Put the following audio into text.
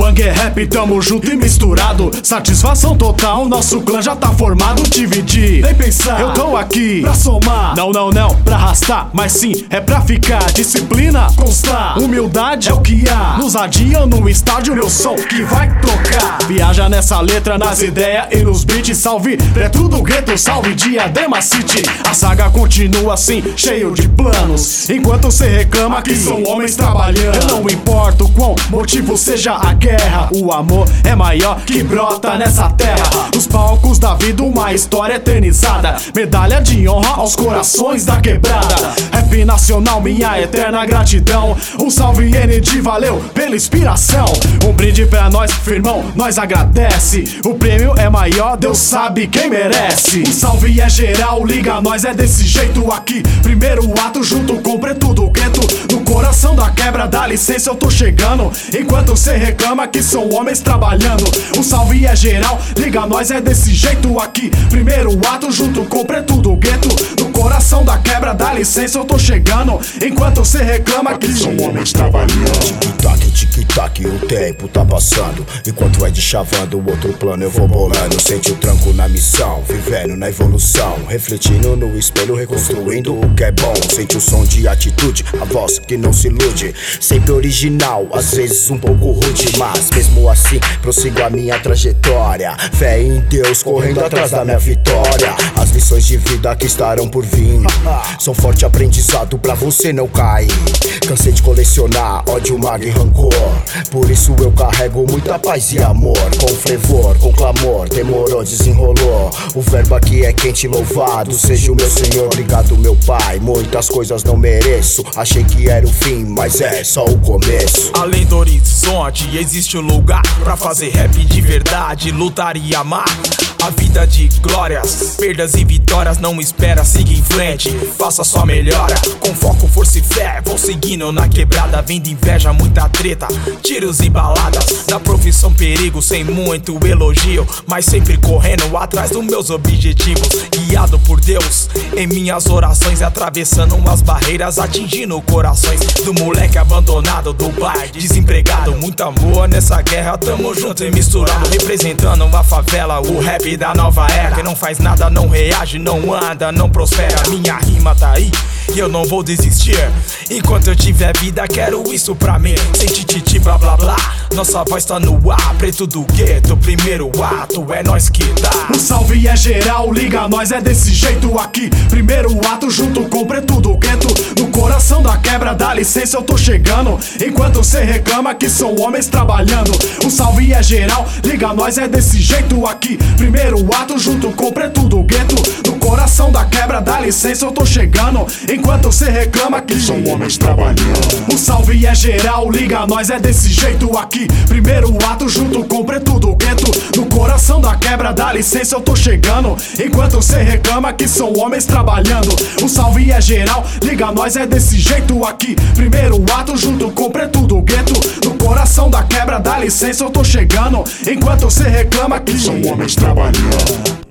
Banger Rap, tamo junto e misturado. Satisfação total, nosso clã já tá formado. Dividir, nem pensar, eu tô aqui pra somar. Não, não, não, pra arrastar, mas sim, é pra ficar. Disciplina, constar, humildade é o que há. Nos adiam no estádio, meu som que vai tocar. Viaja nessa letra, nas ideias e nos beats. Salve dentro do gueto, salve Diadema City. A saga continua assim, cheio de planos, enquanto cê reclama que são homens trabalhando. Eu não importa o quão motivo seja a guerra, o amor é maior que brota nessa terra. Nos palcos da vida uma história eternizada, medalha de honra aos corações da quebrada. Rap nacional, minha eterna gratidão. Um salve ND, valeu pela inspiração. Um brinde pra nós, firmão, nós agradece. O prêmio é maior, Deus sabe quem merece. Um salve é geral, liga nós, é desse jeito aqui. Primeiro ato junto com preto do gueto. No coração da quebra, dá licença, eu tô chegando. Enquanto cê reclama que são homens trabalhando. Um salve é geral, liga nós, é desse jeito aqui. Primeiro ato junto com preto do gueto. No coração da quebra, dá licença, eu tô chegando. Enquanto cê reclama que são homens trabalhando. Tic-tac, tic-tac, o tempo tá passando. Enquanto é de chavando, o outro plano eu vou bolando. Sente o tranco na missão, vivendo na evolução. Refletindo no espelho, reconstruindo o que é bom. Sente o som de atitude, a voz que não se ilude. Sempre original, às vezes um pouco rude, mas mesmo assim prossigo a minha trajetória. Fé em Deus, correndo atrás da minha vitória. As lições de vida que estarão por vir são forte aprendizado pra você não cair. Cansei de colecionar ódio, mágoa e rancor. Por isso eu carrego muita paz e amor. Com fervor, com clamor, demorou, desenrolou. O verbo aqui é quente, louvado seja o meu Senhor. Obrigado meu Pai, muitas coisas não mereço. Achei que era o fim, mas é só o começo. Além do horizonte existe um lugar pra fazer rap de verdade, lutar e amar. A vida de glórias, perdas e vitórias, não espera, siga em frente, faça sua melhora. Com foco, força e fé, vou seguindo na quebrada. Vendo inveja, muita treta, tiros e baladas. Da profissão perigo, sem muito elogio, mas sempre correndo atrás dos meus objetivos. Guiado por Deus, em minhas orações, atravessando as barreiras, atingindo corações. Do moleque abandonado, do pai desempregado. Muito amor nessa guerra, tamo junto e misturado. Representando a favela, o rap da nova era. Quem não faz nada não reage, não anda, não prospera. Minha rima tá aí e eu não vou desistir. Enquanto eu tiver vida, quero isso pra mim. Sem tititi, blá blá blá, nossa voz tá no ar. Preto do gueto, primeiro ato, é nós que dá. Um salve é geral, liga nós, é desse jeito aqui. Primeiro ato junto com preto do gueto. No coração da quebra, dá licença, eu tô chegando. Enquanto cê reclama que são homens trabalhando. Um salve é geral, liga nós, é desse jeito aqui. Primeiro ato junto com preto do gueto. No coração da quebra, dá licença, eu tô chegando. Enquanto cê reclama que são homens trabalhando. Um salve é geral, liga nós, é desse jeito aqui. Primeiro ato junto com preto do gueto. No coração da quebra, dá licença, eu tô chegando. Enquanto cê reclama que são homens trabalhando. Um salve é geral, liga nós, é desse jeito aqui. Primeiro ato junto com preto do gueto. No coração da quebra, dá licença, eu tô chegando. Enquanto cê reclama que são homens trabalhando.